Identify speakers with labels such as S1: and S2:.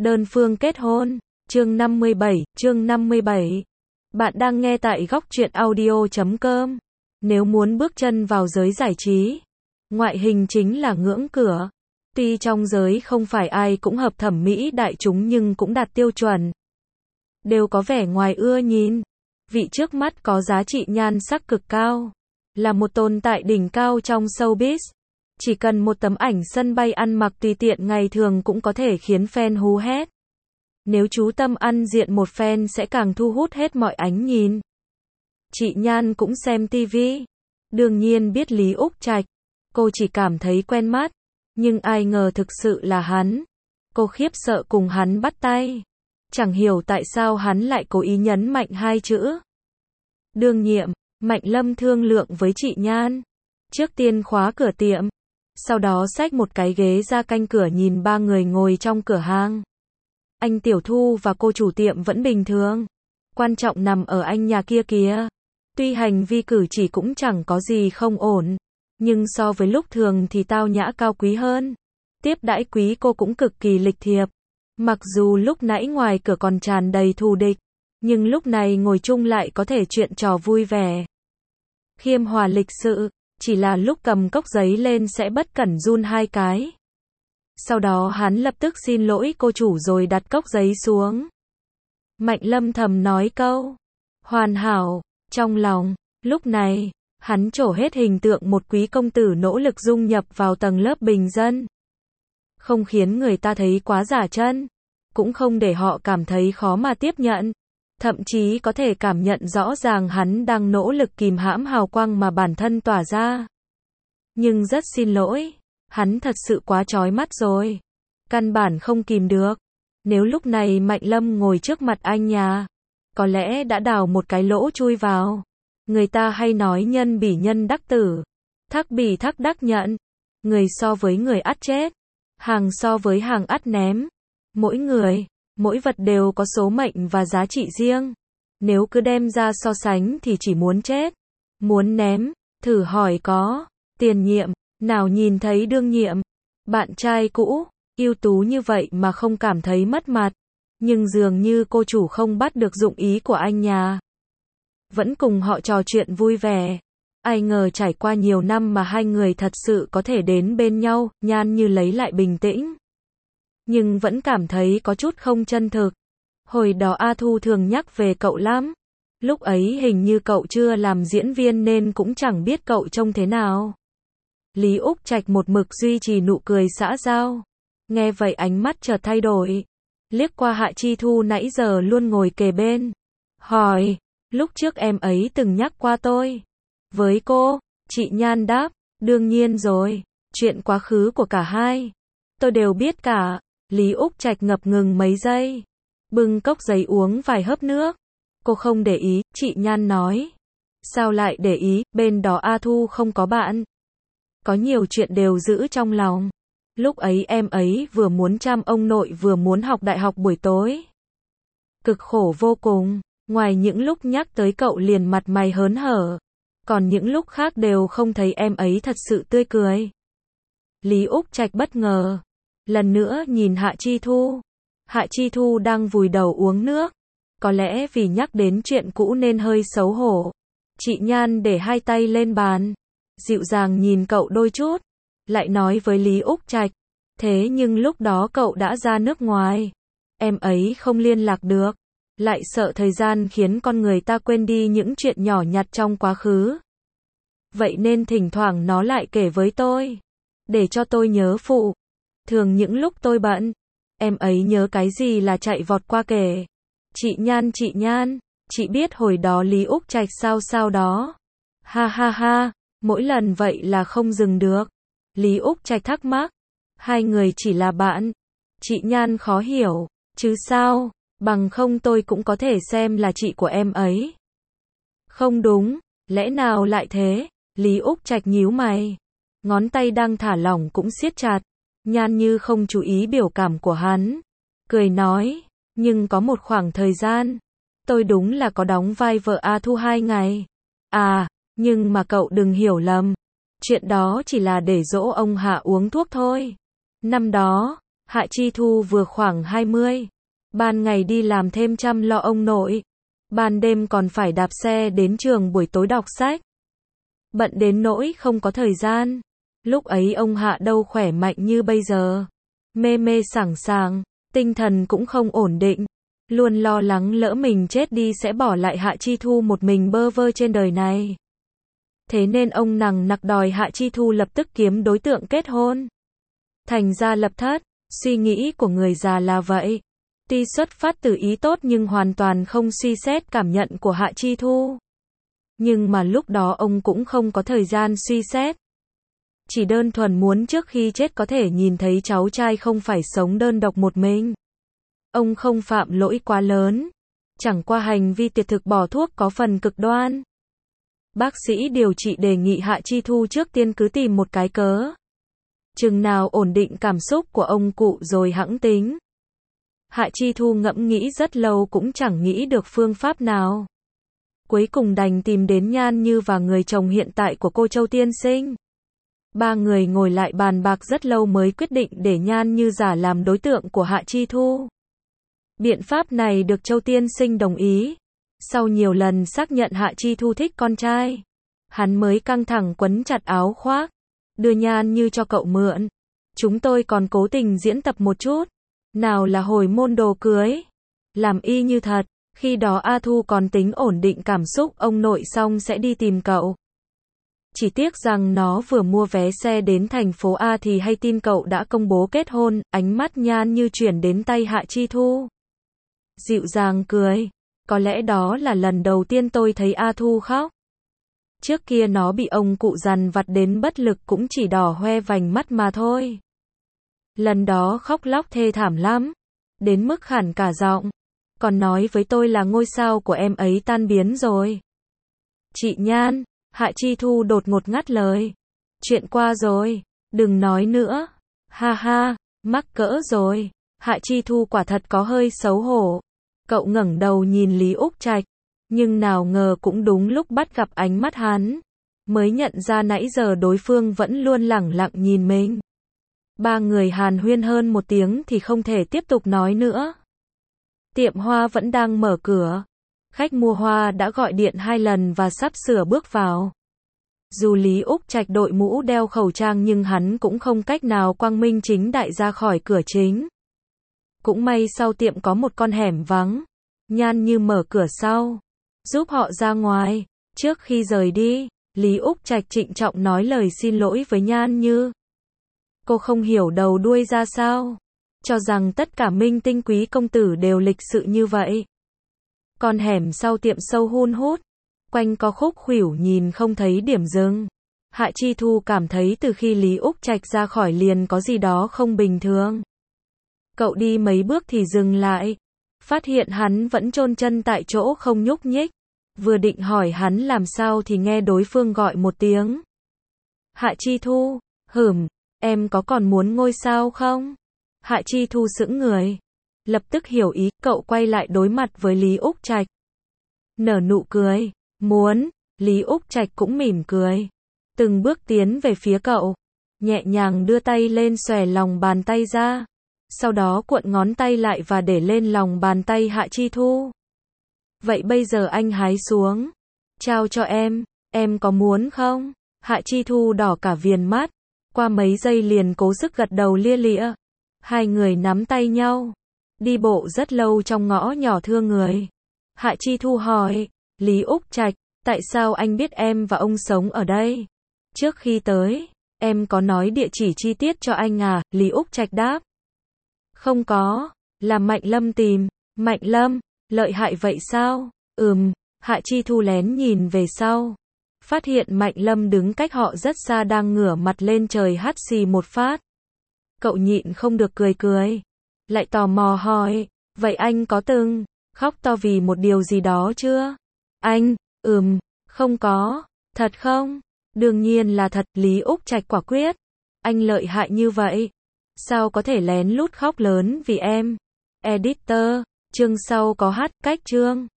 S1: Đơn phương kết hôn. Chương 57. Bạn đang nghe tại góc truyện audio.com. Nếu muốn bước chân vào giới giải trí, ngoại hình chính là ngưỡng cửa. Tuy trong giới không phải ai cũng hợp thẩm mỹ đại chúng nhưng cũng đạt tiêu chuẩn. Đều có vẻ ngoài ưa nhìn. Vị trước mắt có giá trị nhan sắc cực cao. Là một tồn tại đỉnh cao trong showbiz. Chỉ cần một tấm ảnh sân bay ăn mặc tùy tiện ngày thường cũng có thể khiến fan hú hét. Nếu chú tâm ăn diện một fan sẽ càng thu hút hết mọi ánh nhìn. Chị Nhan cũng xem TV. Đương nhiên biết Lý Úc Trạch. Cô chỉ cảm thấy quen mắt. Nhưng ai ngờ thực sự là hắn. Cô khiếp sợ cùng hắn bắt tay. Chẳng hiểu tại sao hắn lại cố ý nhấn mạnh hai chữ. Đương nhiệm, Mạnh Lâm thương lượng với chị Nhan. Trước tiên khóa cửa tiệm. Sau đó xách một cái ghế ra canh cửa nhìn ba người ngồi trong cửa hàng. Anh Tiểu Thu và cô chủ tiệm vẫn bình thường. Quan trọng nằm ở anh nhà kia kìa. Tuy hành vi cử chỉ cũng chẳng có gì không ổn. Nhưng so với lúc thường thì tao nhã cao quý hơn. Tiếp đãi quý cô cũng cực kỳ lịch thiệp. Mặc dù lúc nãy ngoài cửa còn tràn đầy thù địch. Nhưng lúc này ngồi chung lại có thể chuyện trò vui vẻ. Khiêm hòa lịch sự. Chỉ là lúc cầm cốc giấy lên sẽ bất cẩn run hai cái. Sau đó hắn lập tức xin lỗi cô chủ rồi đặt cốc giấy xuống. Mạnh Lâm thầm nói câu hoàn hảo trong lòng. Lúc này, hắn trổ hết hình tượng một quý công tử nỗ lực dung nhập vào tầng lớp bình dân. Không khiến người ta thấy quá giả chân. Cũng không để họ cảm thấy khó mà tiếp nhận. Thậm chí có thể cảm nhận rõ ràng hắn đang nỗ lực kìm hãm hào quang mà bản thân tỏa ra. Nhưng rất xin lỗi, hắn thật sự quá chói mắt rồi. Căn bản không kìm được. Nếu lúc này Mạnh Lâm ngồi trước mặt anh nhà, có lẽ đã đào một cái lỗ chui vào. Người ta hay nói nhân bỉ nhân đắc tử, thắc bỉ thắc đắc nhận. Người so với người ắt chết, hàng so với hàng ắt ném. Mỗi người, mỗi vật đều có số mệnh và giá trị riêng. Nếu cứ đem ra so sánh thì chỉ muốn chết, muốn ném. Thử hỏi có tiền nhiệm nào nhìn thấy đương nhiệm, bạn trai cũ, ưu tú như vậy mà không cảm thấy mất mặt. Nhưng dường như cô chủ không bắt được dụng ý của anh nhà. Vẫn cùng họ trò chuyện vui vẻ. Ai ngờ trải qua nhiều năm mà hai người thật sự có thể đến bên nhau. Nhan như lấy lại bình tĩnh. Nhưng vẫn cảm thấy có chút không chân thực. Hồi đó A Thu thường nhắc về cậu lắm. Lúc ấy hình như cậu chưa làm diễn viên nên cũng chẳng biết cậu trông thế nào. Lý Úc Trạch một mực duy trì nụ cười xã giao. Nghe vậy ánh mắt chợt thay đổi. Liếc qua Hạ Chi Thu nãy giờ luôn ngồi kề bên. Hỏi, lúc trước em ấy từng nhắc qua tôi. Với cô, chị Nhan đáp, đương nhiên rồi. Chuyện quá khứ của cả hai tôi đều biết cả. Lý Úc Trạch ngập ngừng mấy giây. Bưng cốc giấy uống vài hớp nước. Cô không để ý, chị Nhan nói. Sao lại để ý, bên đó A Thu không có bạn. Có nhiều chuyện đều giữ trong lòng. Lúc ấy em ấy vừa muốn chăm ông nội vừa muốn học đại học buổi tối. Cực khổ vô cùng. Ngoài những lúc nhắc tới cậu liền mặt mày hớn hở. Còn những lúc khác đều không thấy em ấy thật sự tươi cười. Lý Úc Trạch bất ngờ. Lần nữa nhìn Hạ Chi Thu. Hạ Chi Thu đang vùi đầu uống nước. Có lẽ vì nhắc đến chuyện cũ nên hơi xấu hổ. Chị Nhan để hai tay lên bàn. Dịu dàng nhìn cậu đôi chút. Lại nói với Lý Úc Trạch. Thế nhưng lúc đó cậu đã ra nước ngoài. Em ấy không liên lạc được. Lại sợ thời gian khiến con người ta quên đi những chuyện nhỏ nhặt trong quá khứ. Vậy nên thỉnh thoảng nó lại kể với tôi. Để cho tôi nhớ phụ. Thường những lúc tôi bận, em ấy nhớ cái gì là chạy vọt qua kể. Chị Nhan, chị biết hồi đó Lý Úc Trạch sao đó. Ha ha ha, mỗi lần vậy là không dừng được. Lý Úc Trạch thắc mắc, hai người chỉ là bạn. Chị Nhan khó hiểu, chứ sao, bằng không tôi cũng có thể xem là chị của em ấy. Không đúng, lẽ nào lại thế? Lý Úc Trạch nhíu mày, ngón tay đang thả lỏng cũng siết chặt. Nhan như không chú ý biểu cảm của hắn. Cười nói, nhưng có một khoảng thời gian, tôi đúng là có đóng vai vợ A Thu 2 ngày. À, nhưng mà cậu đừng hiểu lầm. Chuyện đó chỉ là để dỗ ông Hạ uống thuốc thôi. Năm đó, Hạ Chi Thu vừa khoảng 20. Ban ngày đi làm thêm chăm lo ông nội. Ban đêm còn phải đạp xe đến trường buổi tối đọc sách. Bận đến nỗi không có thời gian. Lúc ấy ông Hạ đâu khỏe mạnh như bây giờ. Mê mê sảng sàng, tinh thần cũng không ổn định. Luôn lo lắng lỡ mình chết đi sẽ bỏ lại Hạ Chi Thu một mình bơ vơ trên đời này. Thế nên ông nằng nặc đòi Hạ Chi Thu lập tức kiếm đối tượng kết hôn. Thành ra lập thất, suy nghĩ của người già là vậy. Tuy xuất phát từ ý tốt nhưng hoàn toàn không suy xét cảm nhận của Hạ Chi Thu. Nhưng mà lúc đó ông cũng không có thời gian suy xét. Chỉ đơn thuần muốn trước khi chết có thể nhìn thấy cháu trai không phải sống đơn độc một mình. Ông không phạm lỗi quá lớn. Chẳng qua hành vi tuyệt thực bỏ thuốc có phần cực đoan. Bác sĩ điều trị đề nghị Hạ Chi Thu trước tiên cứ tìm một cái cớ. Chừng nào ổn định cảm xúc của ông cụ rồi hẵng tính. Hạ Chi Thu ngẫm nghĩ rất lâu cũng chẳng nghĩ được phương pháp nào. Cuối cùng đành tìm đến Nhan Như và người chồng hiện tại của cô Châu Tiên Sinh. Ba người ngồi lại bàn bạc rất lâu mới quyết định để Nhan Như giả làm đối tượng của Hạ Chi Thu. Biện pháp này được Châu Tiên Sinh đồng ý. Sau nhiều lần xác nhận Hạ Chi Thu thích con trai, hắn mới căng thẳng quấn chặt áo khoác, đưa Nhan Như cho cậu mượn. Chúng tôi còn cố tình diễn tập một chút. Nào là hồi môn đồ cưới. Làm y như thật. Khi đó A Thu còn tính ổn định cảm xúc ông nội xong sẽ đi tìm cậu. Chỉ tiếc rằng nó vừa mua vé xe đến thành phố A thì hay tin cậu đã công bố kết hôn. Ánh mắt Nhan Như chuyển đến tay Hạ Chi Thu. Dịu dàng cười. Có lẽ đó là lần đầu tiên tôi thấy A Thu khóc. Trước kia nó bị ông cụ dằn vặt đến bất lực cũng chỉ đỏ hoe vành mắt mà thôi. Lần đó khóc lóc thê thảm lắm. Đến mức khản cả giọng. Còn nói với tôi là ngôi sao của em ấy tan biến rồi. Chị Nhan, Hạ Chi Thu đột ngột ngắt lời. Chuyện qua rồi, đừng nói nữa. Ha ha, mắc cỡ rồi. Hạ Chi Thu quả thật có hơi xấu hổ. Cậu ngẩng đầu nhìn Lý Úc Trạch, nhưng nào ngờ cũng đúng lúc bắt gặp ánh mắt hắn, mới nhận ra nãy giờ đối phương vẫn luôn lẳng lặng nhìn mình. Ba người hàn huyên hơn một tiếng thì không thể tiếp tục nói nữa. Tiệm hoa vẫn đang mở cửa. Khách mua hoa đã gọi điện 2 lần và sắp sửa bước vào. Dù Lý Úc Trạch đội mũ đeo khẩu trang nhưng hắn cũng không cách nào quang minh chính đại ra khỏi cửa chính. Cũng may sau tiệm có một con hẻm vắng. Nhan Như mở cửa sau, giúp họ ra ngoài. Trước khi rời đi, Lý Úc Trạch trịnh trọng nói lời xin lỗi với Nhan Như. Cô không hiểu đầu đuôi ra sao, cho rằng tất cả minh tinh quý công tử đều lịch sự như vậy. Con hẻm sau tiệm sâu hun hút, quanh có khúc khuỷu nhìn không thấy điểm dừng. Hạ Chi Thu cảm thấy từ khi Lý Úc Trạch ra khỏi liền có gì đó không bình thường. Cậu đi mấy bước thì dừng lại, phát hiện hắn vẫn chôn chân tại chỗ không nhúc nhích. Vừa định hỏi hắn làm sao thì nghe đối phương gọi một tiếng. Hạ Chi Thu, em có còn muốn ngôi sao không? Hạ Chi Thu sững người, lập tức hiểu ý, cậu quay lại đối mặt với Lý Úc Trạch. Nở nụ cười, muốn, Lý Úc Trạch cũng mỉm cười. Từng bước tiến về phía cậu, nhẹ nhàng đưa tay lên xòe lòng bàn tay ra. Sau đó cuộn ngón tay lại và để lên lòng bàn tay Hạ Chi Thu. Vậy bây giờ anh hái xuống, trao cho em có muốn không? Hạ Chi Thu đỏ cả viền mắt, qua mấy giây liền cố sức gật đầu lia lịa. Hai người nắm tay nhau, đi bộ rất lâu trong ngõ nhỏ thương người. Hạ Chi Thu hỏi, Lý Úc Trạch, tại sao anh biết em và ông sống ở đây? Trước khi tới, em có nói địa chỉ chi tiết cho anh à? Lý Úc Trạch đáp. Không có, là Mạnh Lâm tìm. Mạnh Lâm, lợi hại vậy sao? Hạ Chi Thu lén nhìn về sau. Phát hiện Mạnh Lâm đứng cách họ rất xa đang ngửa mặt lên trời hắt xì một phát. Cậu nhịn không được cười. Lại tò mò hỏi, vậy anh có từng khóc to vì một điều gì đó chưa? Anh, không có. Thật không? Đương nhiên là thật, Lý Úc Trạch quả quyết. Anh lợi hại như vậy, sao có thể lén lút khóc lớn vì em? Editor, chương sau có hát cách chương.